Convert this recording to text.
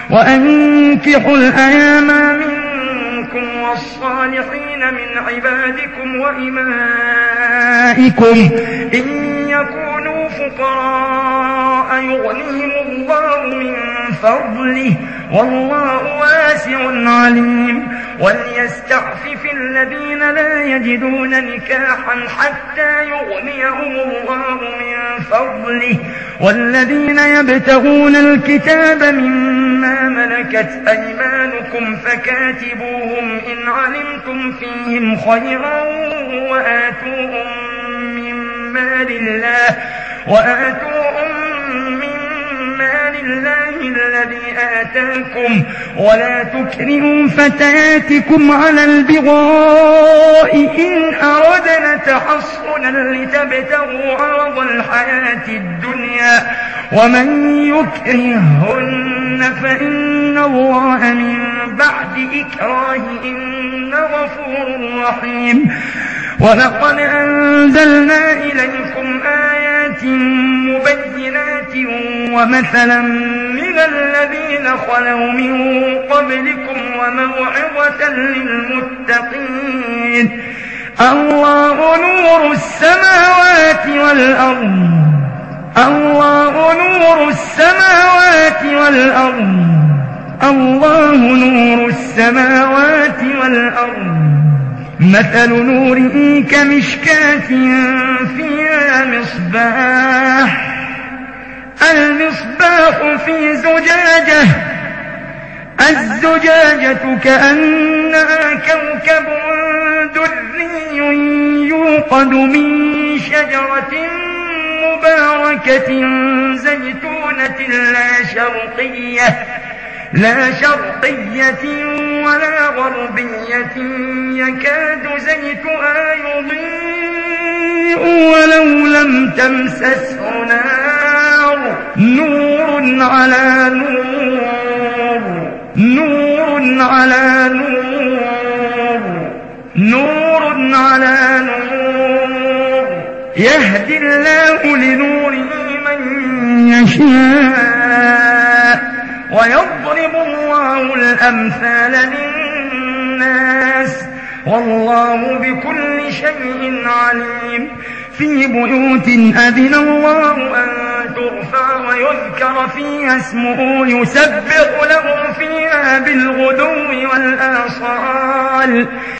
وأنكحوا الأيام منكم والصالحين من عبادكم وإمائكم إن يكونوا فقراء يغنهم الله من فضله والله واسع عليم وليستعفف الذين لا يجدون نكاحا حتى يغنيهم الله من فضله والذين يبتغون الكتاب مما ملكت أيمانكم فكاتبوهم إن علمتم فيهم خيرا وآتوهم من مال الله الذي آتاكم ولا تكرهوا فتياتكم على البغاء إن أردنا تحصنا لتبتغوا عرض الحياة الدنيا ومن يكرههن فإن الله من بعد إكراههن غفور رحيم ولقد أنزلنا إليكم آيات مبينات ومثلا من الذين خلوا من قبلكم وموعظة للمتقين الله نور السماوات والأرض الله نور السماوات والأرض مثل نوره كمشكاة فيها مصباح المصباح في زجاجة الزجاجة كأنها كوكب دري يوقد من شجرة مباركة زيتونة لا شرقية ولا غربية يكاد زيتها يضيء ولو لم تمسسه نار نور على نور يهدي الله لنوره من يشاء ويضرب الله الأمثال للناس والله بكل شيء عليم في بيوت أذن الله أن ترفع ويذكر فيها اسمه يسبح له فيها بالغدو والآصال